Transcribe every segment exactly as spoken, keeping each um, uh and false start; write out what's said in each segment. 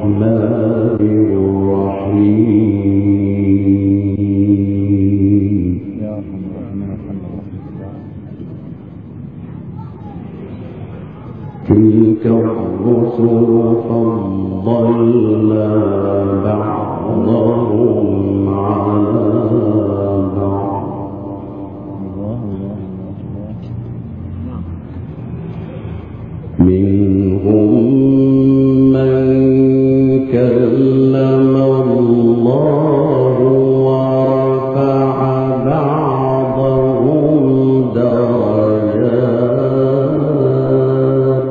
تلك الرسل فضلنا بعضهم على بعض منهم من كلم الله ورفع بعضهم درجات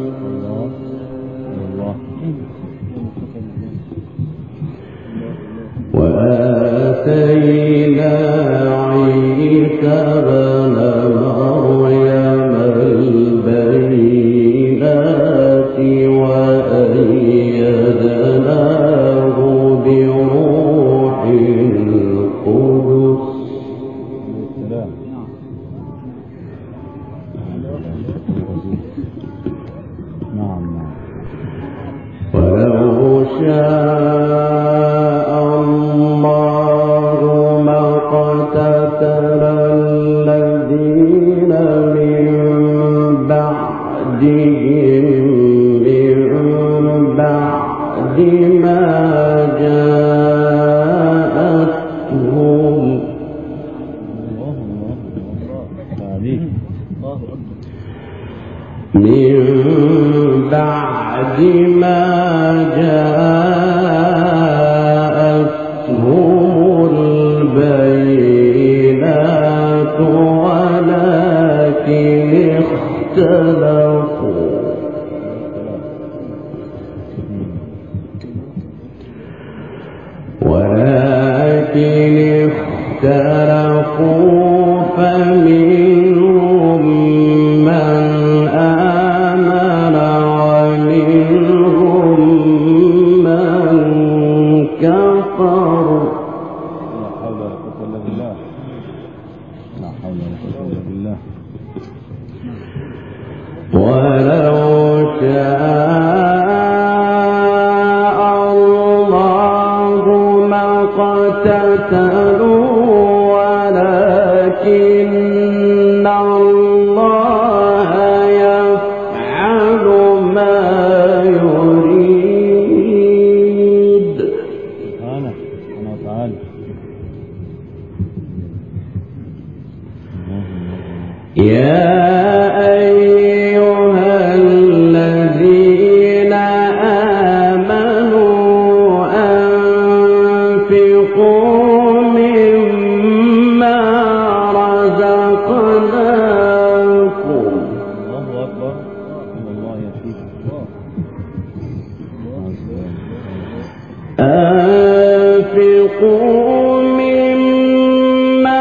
وآتينا عيسى ابن مريم البينات وأيدناه بروح القدس ولو شاء الله ما اقتتل الذين من بعدهم من بعد ما جاءتهم من بعد ما جاءتهم البينات ولكن اختلفوا ولكن اختلفوا فمنهم من آمن ومنهم من كفر. لا حول ولا قوة إلا بالله. لا حول ولا قوة إلا بالله. ولو شاء الله ما اقتتلوا ولكن الله يفعل ما يريد. سبحانه سبحانه وتعالى. يا أيها الذين آمنوا أنفقوا مما رزقناكم. الله أكبر. الله يحييك. أنفقوا مما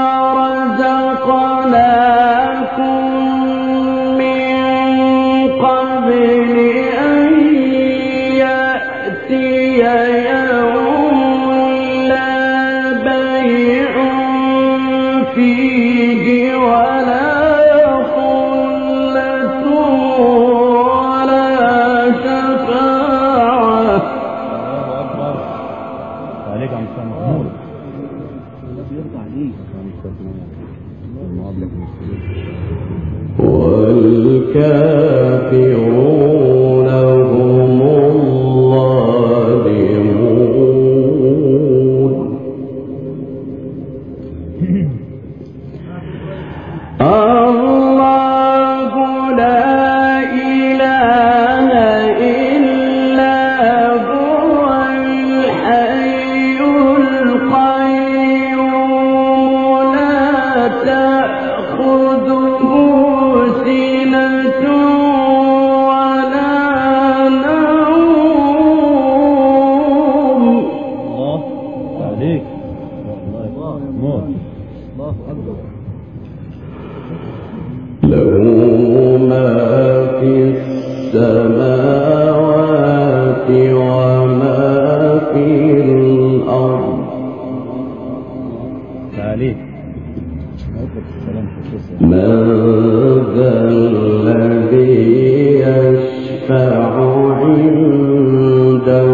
رزقناكم من قبل أن يأتي يوم لا بيع فيه ولا خلة ولا شفاعة. عليك عم تسمع محمود. يرضى عليك. والكافرون هم الظالمون. الله لا إله إلا هو الحي القيوم لا تأخذه سنة ولا نوم. الله عليك. الله محمود. الله أكبر. له ما في السماوات وما في الأرض. عليك. من ذا الذي يشفع عنده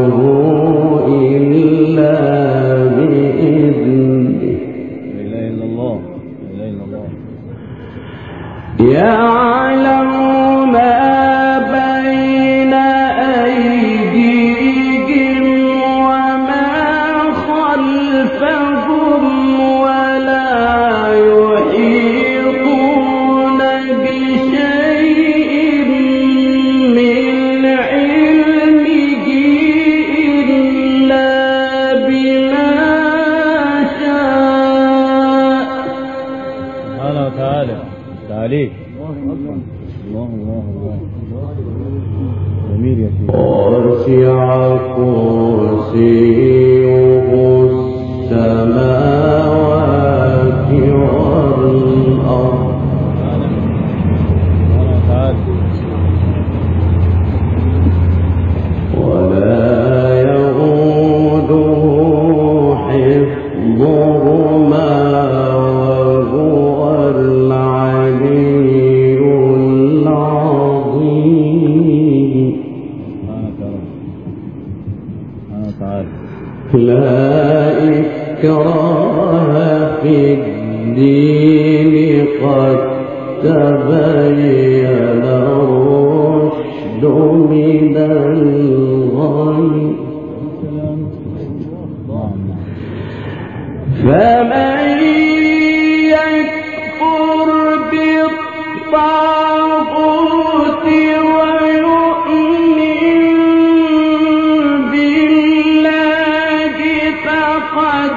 تعالى. لا إكراه في الدين قد تبين الرشد من الغي فمن يكفر بالطاغوت ويؤمن بالله فقد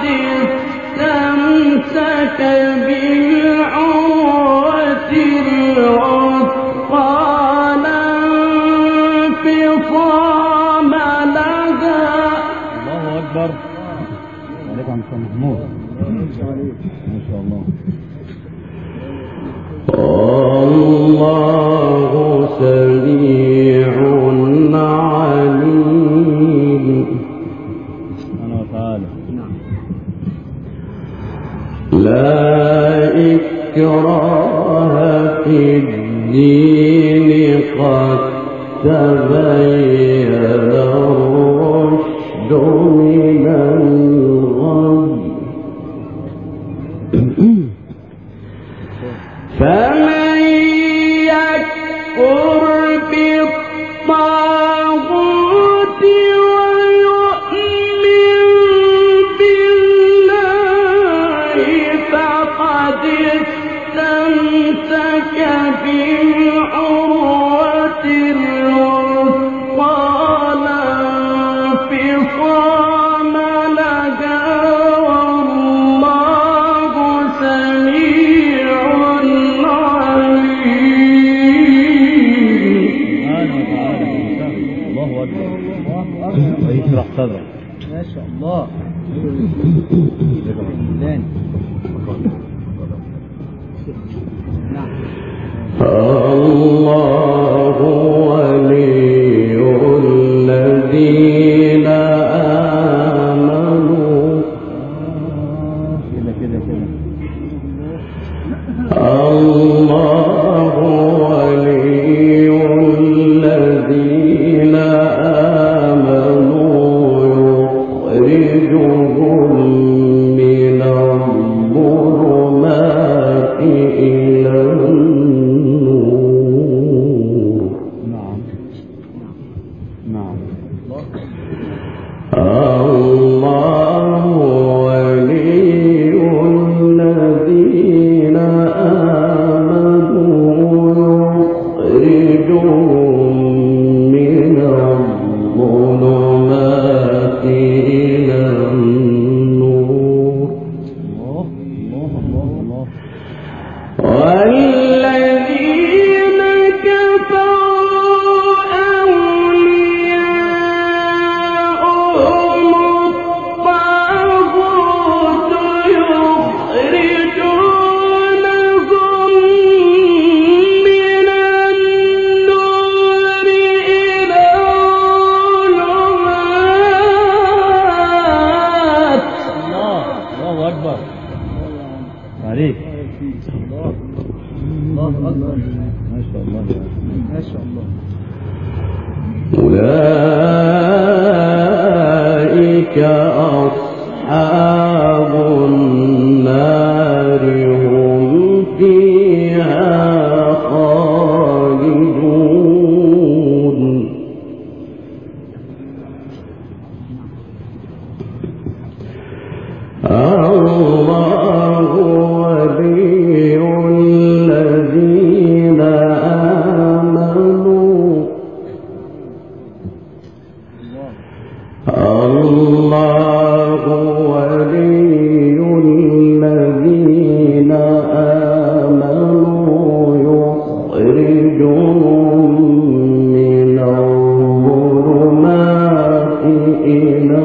استمسك بالعروة الوثقى لا انفصام لها. الله أكبر. عليك عم محمود ما شاء الله. الله سميع عليم. سبحانه وتعالى. لا إكراه في الدين قد تبين الرشد من الغي فمن يكفر بالطاغوت ويؤمن بالله فقد استمسك بالعروة الوثقى لا انفصام لها والله سميع ويشرح صدرك ما شاء الله. الله ولي الذين آمنوا. كده كده كده. الله ولي الذين آمنوا يخرجهم من الظلمات إلى النور. نعم نعم. الله ولي الذين آمنوا يخرجهم من الظلمات إلى النور الله الله الله. والذين كفروا أولياؤهم الطاغوت يخرجونهم من النور إلى الظلمات. الله الله أكبر عليك. الله أكبر. ما شاء الله ما شاء الله. أولئك أصحاب النار هم فيها خالدون. الله ولي الذين آمنوا. الله ولي الذين آمنوا يخرجهم من الظلمات إلى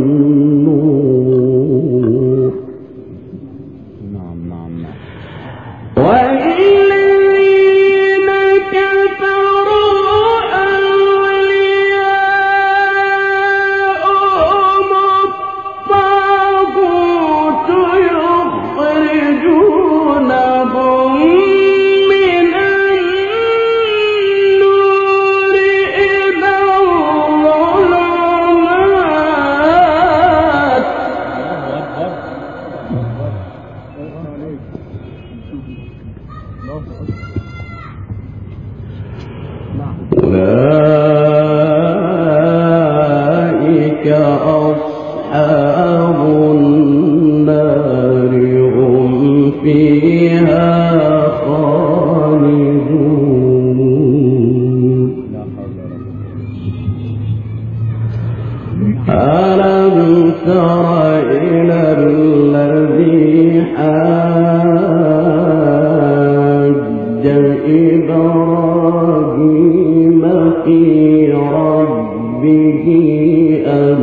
النور. نعم نعم نعم. والذين كفروا أولياؤهم الطاغوت يخرجونهم من النور إلى الظلمات وأصحاب النار هم فيها خالدون ألم تر إلى الذي حاج إبراهيم في ربه أن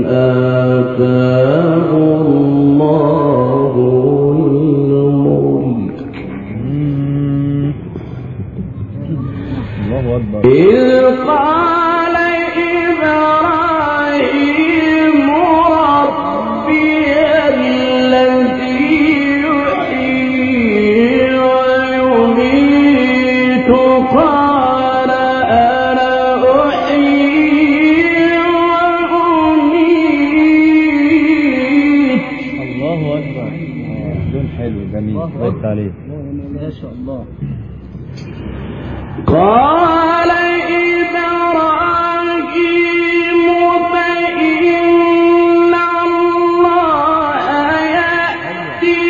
آتاه الله الملك إذ قال إبراهيم ربي الذي يحيي ويميت قال أنا أحيي وأميت. الله أكبر. لون حلو جميل بس عليه ما شاء الله. قال إبراهيم فإن الله يأتي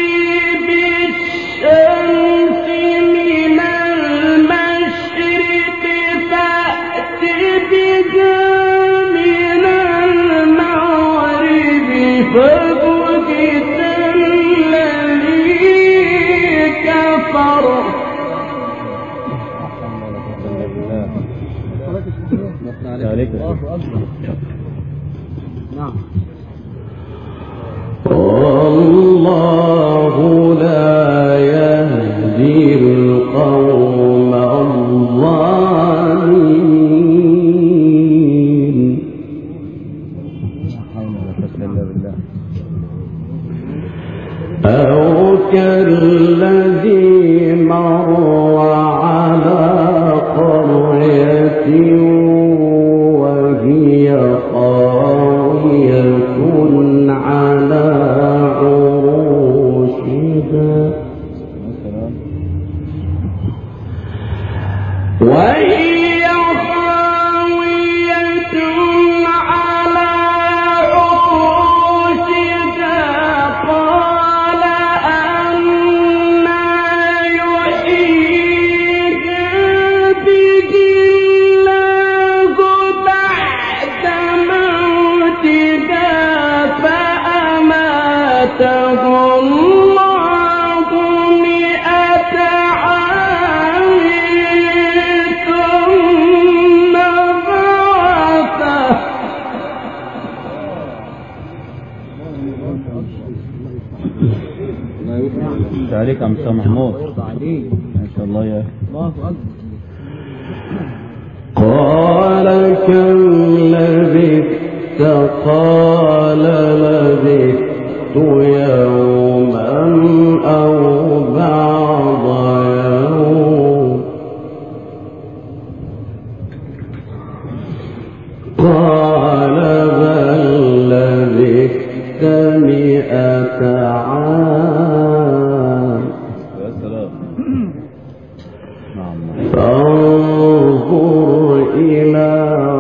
بالشمس من المشرق فأت بها من المغرب فبهت الذي كفر. عليك نعم. والله لا يهدي القوم الظالمين. أو كالذي مر على قرية وهي خاوية على عروشها وهي خاوية على عروشها قال أنى يحيي هذه الله بعد موتها فأماته الله مئة عام ثم بعثه. عليك عم سامح محمود ما شاء الله يا الله أكبر. قال كم لبثت قال لبثت يوما أو بعض يوم قال بل لبثت مئة عام فانظر إلى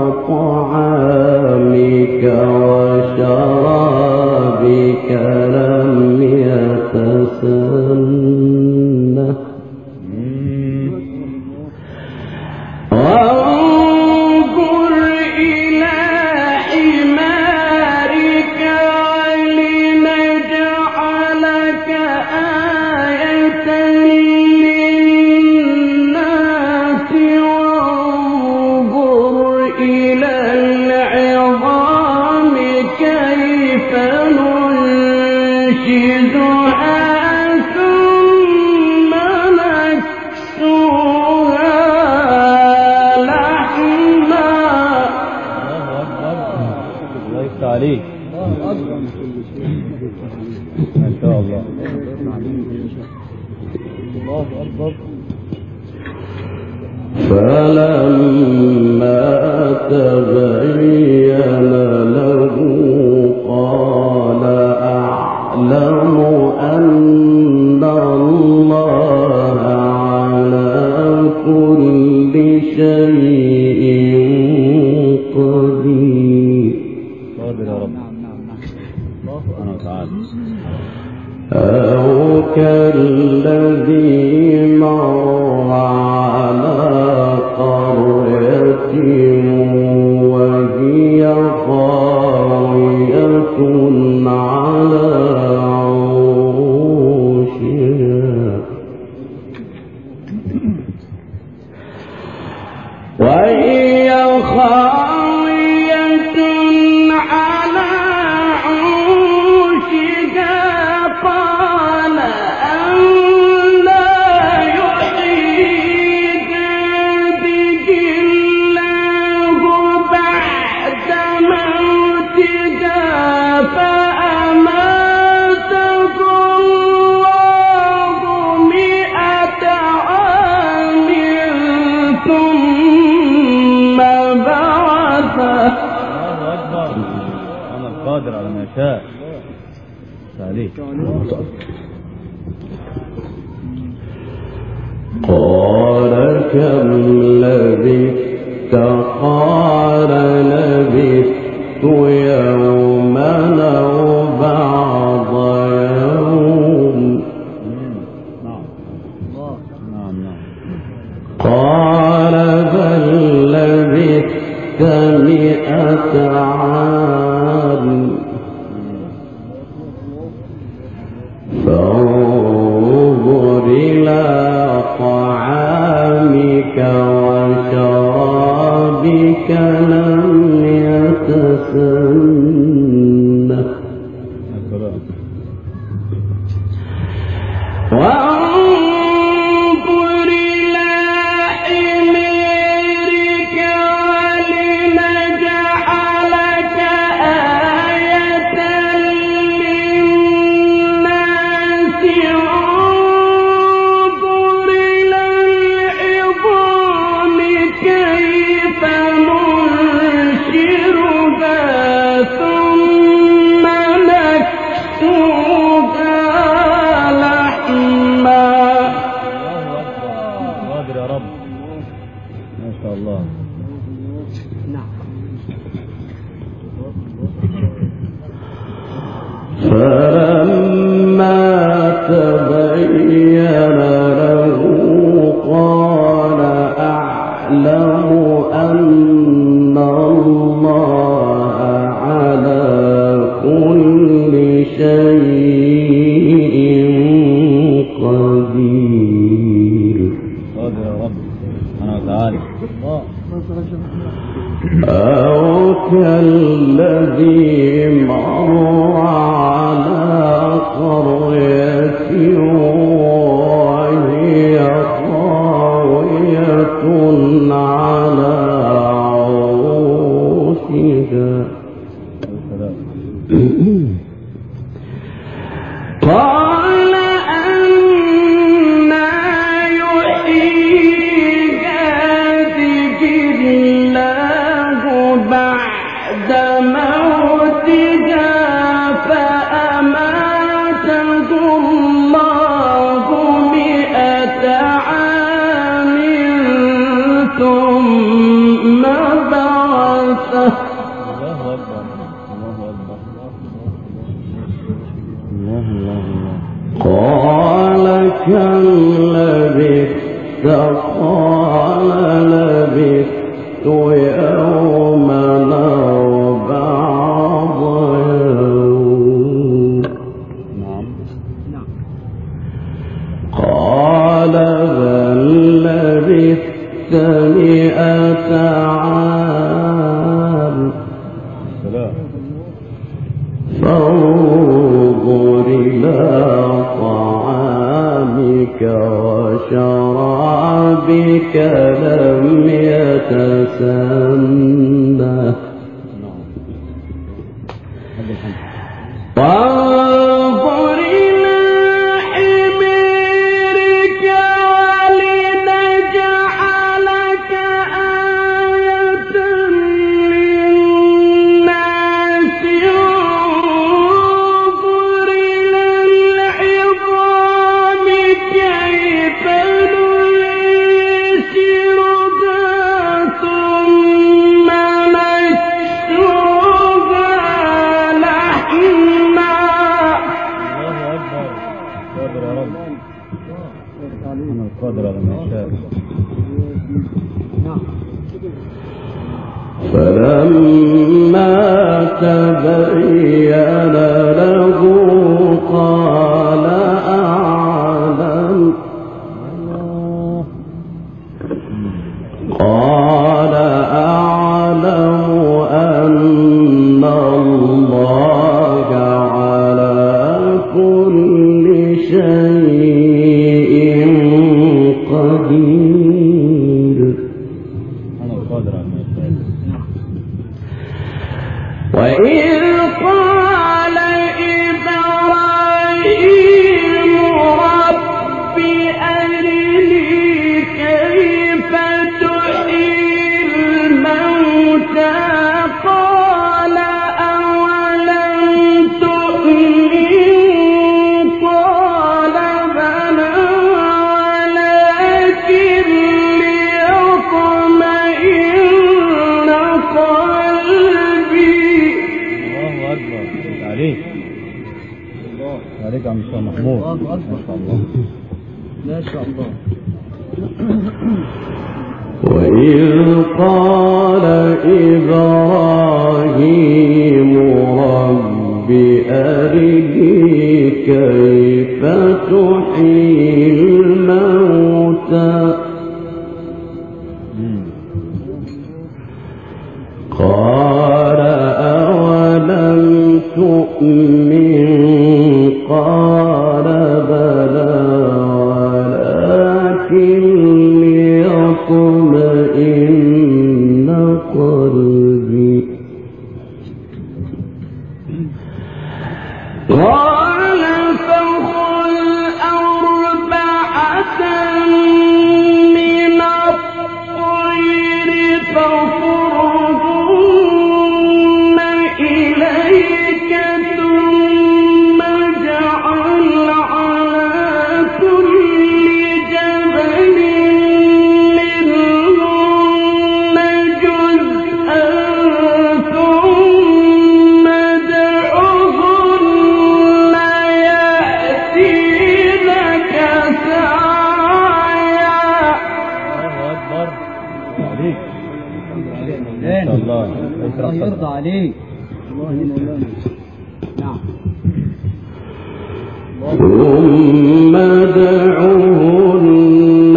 طعامك وشرابك لم يتسنه وانظر إلى حمارك ولنجعلك آية للناس وانظر إلى العظام كيف ننشزها ثم نكسوها لحما. الله يفتح عليك ما شاء الله. الله أكبر. فلما تبين له قال أعلم أن الله على كل شيء قدير. قادر يا رب. نعم نعم نعم الله سبحانه وتعالى. أو كالذي مر على قرية وهي خاوية على عروشها وهي خاوية على عروشها قال أنى يحيي هذه الله بعد موتها فأماته الله مئة عام ثم بعثه. الله أكبر. أنا القادر على ما يشاء. عليك. قال كم لبثت قال لبثت يوما أو بعض يوم نعم نعم نعم. قال بل لبثت مئة عام فانظر إلى طعامك وشرابك لم يتسنه وانظر إلى حميرك ولنجعلك آية للناس وانظر إلى العظام كيف ننشرها ثم نكسوها لحما. قادر يا رب. ما شاء الله. فلما تبين له قال أعلم أن الله على كل شيء قدير. قادر يا رب سبحانه وتعالى. أو كالذي مر على قرية وهي خاوية على عروشها قال أنى يحيي هذه الله بعد موتها فأماته الله مئة عام ثم بعثه. الله أكبر. الله أكبر. الله الله الله. قال كم لبثت قال لبثت يوما أو بعض يوم نعم. قال بل لبثت مئة عام سلام. فانظر إلى طعامك وشرابك لم يتسنه وانظر إلى حميرك ولنجعلك آية للناس وانظر إلى العظام كيف ننشرها ثم نكسوها القادر على ما يشاء. نعم. فلما تبين له قال أعلم قال أعلم أن الله على كل شيء قدير. أنا القادر على ما يشاء. وإذ قال إبراهيم رب أرني كيف تحيي الموتى قال أولم تؤمن قال بلى ولكن ليطمئن قلبي. الله أكبر. عليك عليك يا عم الشيخ محمود. الله أكبر. ما شاء الله. ما شاء الله. وإذ قال إبراهيم رب أرني كيف تحيي الموتى قال أولم تؤمن قال بلى ولكن ليطمئن قلبي قال فخذ أربعة من الطير فصرهن إليك ثم اجعل على كل جبل منهن جزءا ثم ادعهن يأتينك سعيا. الله أكبر. عليك. ما شاء الله. الله يرضى عليك. الله مولانا. نعم. ثم ادعهن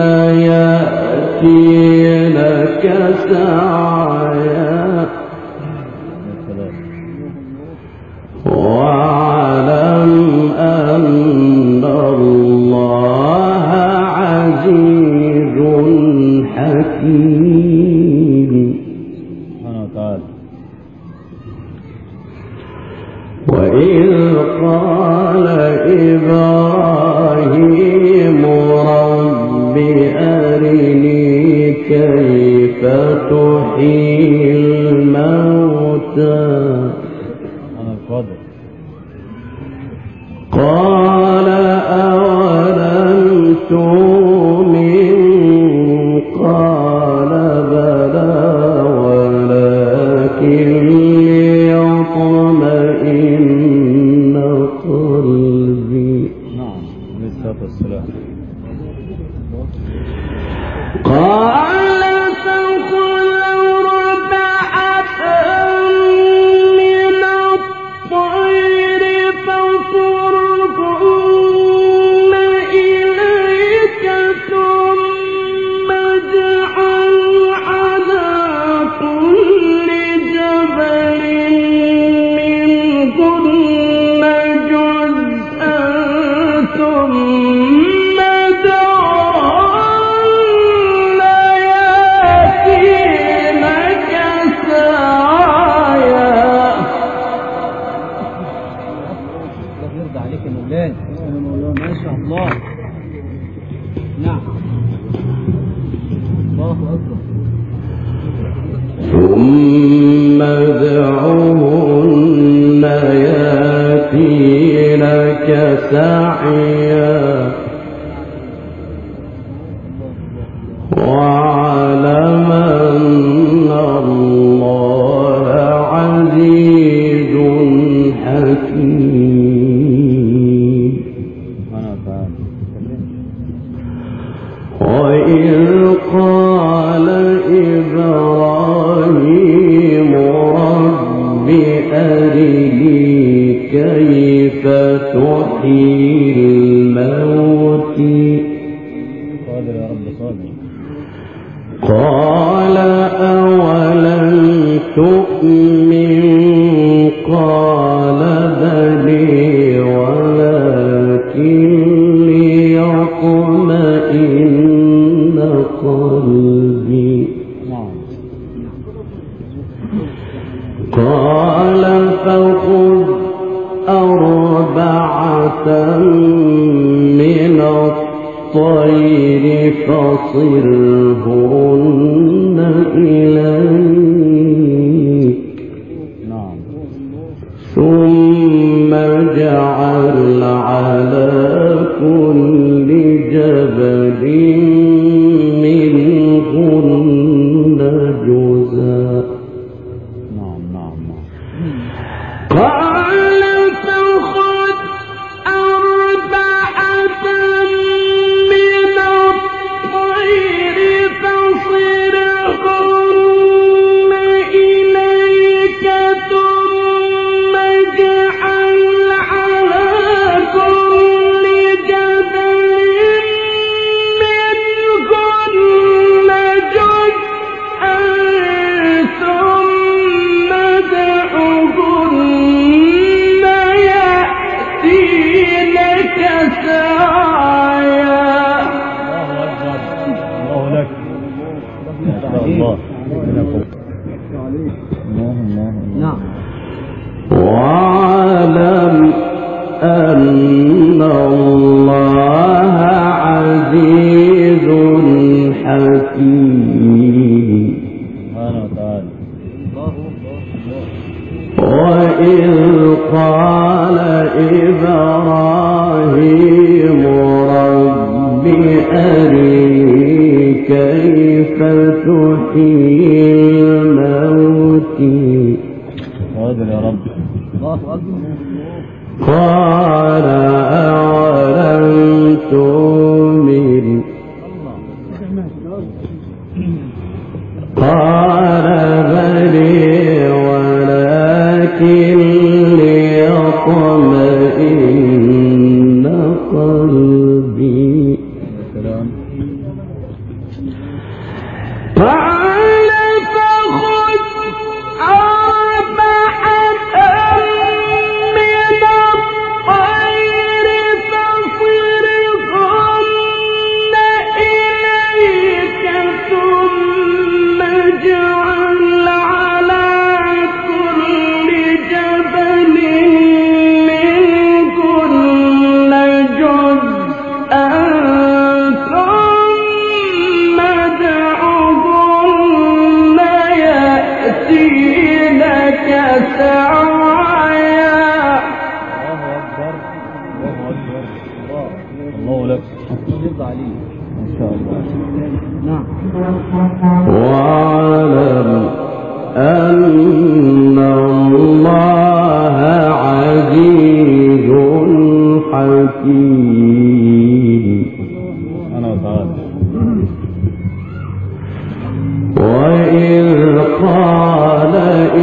يأتينك سعيا واعلم أن الله عزيز حكيم. سبحانه وتعالى. وإذ قال إبراهيم رب أرني كيف تحيي الموتى أنا القادر. قال أولم تؤمن قال بلى ولكن ليطمئن قلبي. نعم. عليه الصلاة والسلام. قال فخذ أربعة من الطير فصرهن إليك ثم اجعل على كل جبل منهن جزءا ثم ادعهن يأتينك سعيا. الله يرضى عليك يا مولانا. يا مولانا ما شاء الله. نعم. الله أكبر. ثم ادعهن يأتينك سعيا واعلم أن الله عزيز حكيم. سبحانه وتعالى. كيف تحيي الموت قادر يا رب صادق. قال أولم تؤمن قال بلي ولكن ليطمئن قلبي قال فخذ أربعة من الطير فصرهن إليك ثم اجعل على كل جبل منهن جزءا قال فخذ أربعة من الطير فصرهن إليك ثم اجعل على كل جبل منهن جزءا ثم ادعهن يأتينك سعيا. الله لك ما شاء الله. نعم. واعلم أن الله عزيز حكيم. سبحانه وتعالى. وإذ قال إبراهيم رب أرني كيف تحيي الموت قادر يا رب. الله أكبر. قال أولم تؤمن قال بلي ولكن ليطمئن قلبي قال فخذ أربعة من الطير فصرهن إليك ثم اجعل على كل جبل منهن جزءا ثم ادعهن يأتينك سعيا. الله لك يرضى عليك. ما شاء الله. نعم. واعلم أن الله عزيز حكيم. سبحانه وتعالى. وإذ قال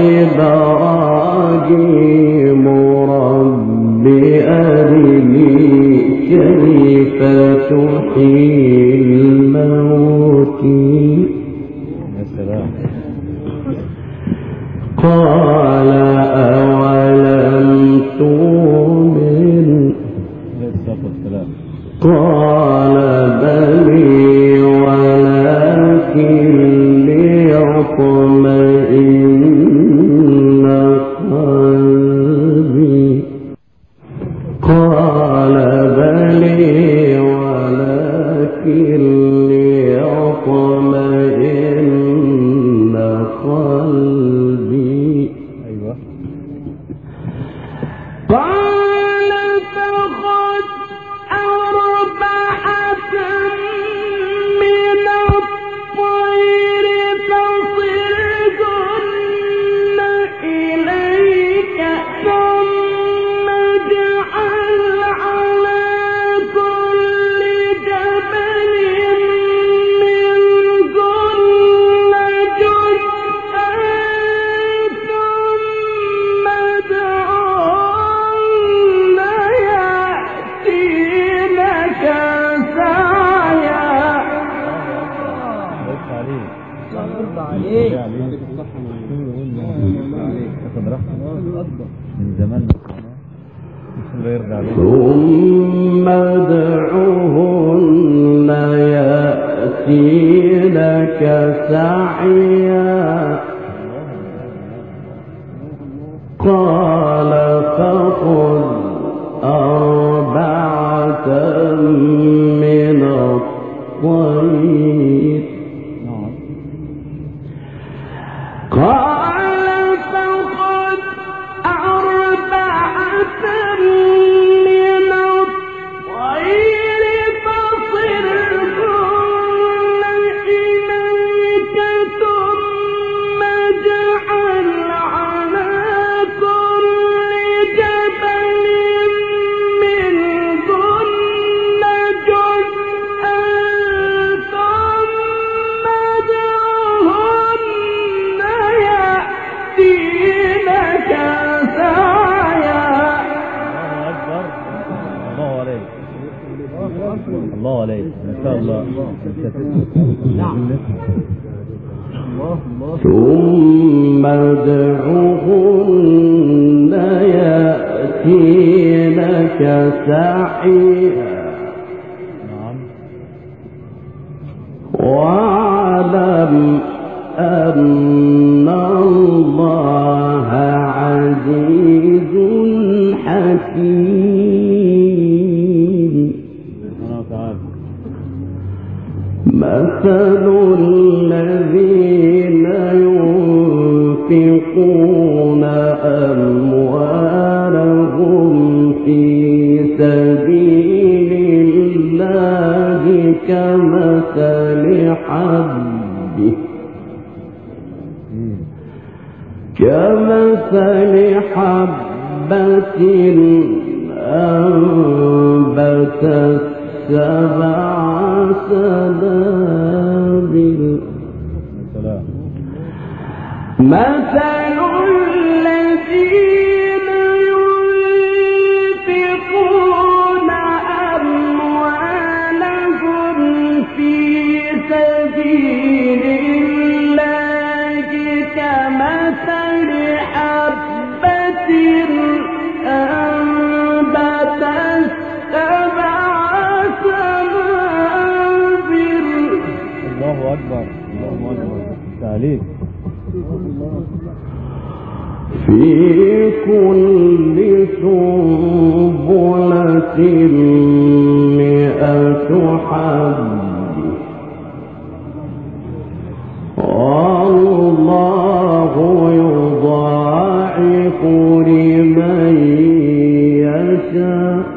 إبراهيم رب أرني كيف تحيي الموت يا سلام. قال أولم تؤمن السلام. قال بلي ولكن ليطمئن قلبي قال بلي ولكن ليطمئن قلبي أيوة. قال فخذ أربعة ثم ادعهن يأتينك سعيا قال فخذ أربعة من الطير قال فخذ أربعة من الطير فصرهن إليك ثم اجعل على كل جبل منهن جزءا ثم ادعهن يأتينك سعيا. الله عليك ما شاء الله. ثم ادعهن يأتينك سعيا واعلم أن الله عزيز حكيم. مثل الذين ينفقون أموالهم في سبيل الله كمثل حبة كمثل حبة أنبتت سبع سنابل مثل الذين ينفقون أموالهم في سبيل الله كمثل حبة أنبتت سبع سنابل. الله أكبر الله أكبر. تعليم في كل سنبلة مئة حبة والله يضاعف لمن يشاء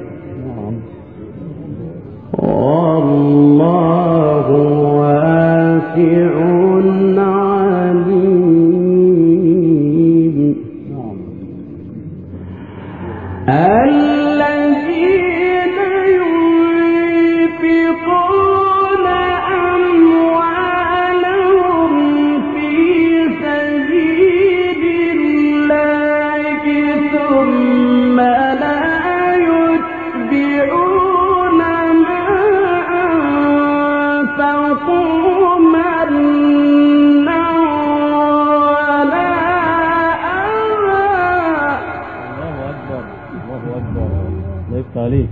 والله واسع عليم. الذين ينفقون أموالهم في سبيل الله ثم لا يتبعون ما أنفقوا منا ولا عليك.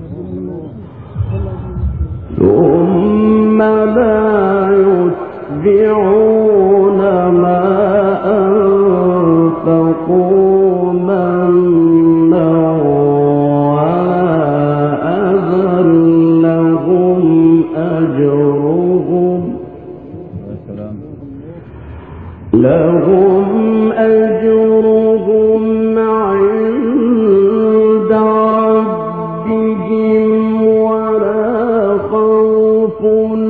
ثم لا يتبعون ما أنفقوا منا ولا أذى لهم أجرهم لهم أجرهم عند ربهم ولا خوف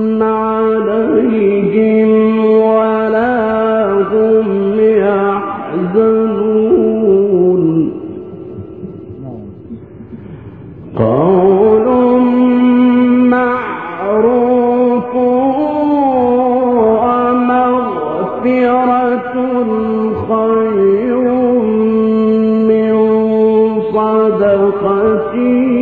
عليهم ولا هم يحزنون. قول معروف ومغفرة خير من صدقة